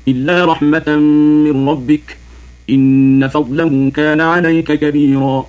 إلا رحمة من ربك، إن فضله كان عليك كبيرا.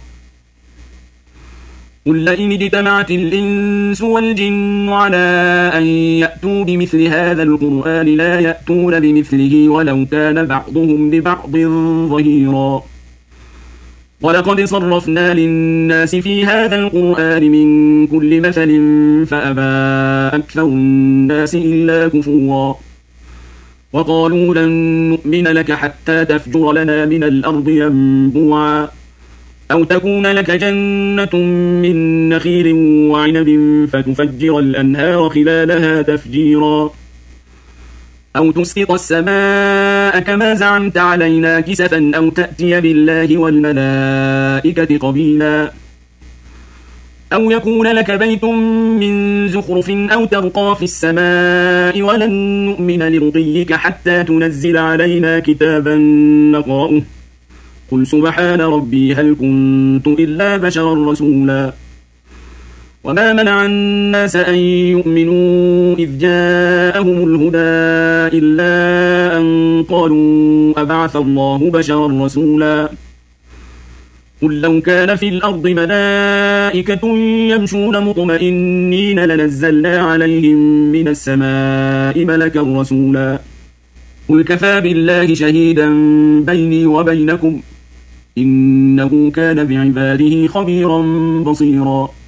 قل لئن اجتمعت الإنس والجن على أن يأتوا بمثل هذا القرآن لا يأتون بمثله ولو كان بعضهم لبعض ظهيرا. ولقد صرفنا للناس في هذا القرآن من كل مثل فأبى أكثر الناس إلا كفورا. وقالوا لن نؤمن لك حتى تفجر لنا من الأرض ينبوعا، أو تكون لك جنة من نخيل وعنب فتفجر الأنهار خلالها تفجيرا، أو تسقط السماء كما زعمت علينا كسفا، أو تأتي بالله والملائكة قبيلا، أو يكون لك بيت من زخرف أو ترقى في السماء ولن نؤمن لرقيك حتى تنزل علينا كتابا نقرأه. قل سبحان ربي هل كنت إلا بشرا رسولا. وما منع الناس أن يؤمنوا إذ جاءهم الهدى إلا أن قالوا أبعث الله بشرا رسولا. قل لو كان في الأرض ملائكة يمشون مطمئنين لنزلنا عليهم من السماء ملكا رسولا. قل كفى بالله شهيدا بيني وبينكم إنه كان بعباده خبيرا بصيرا.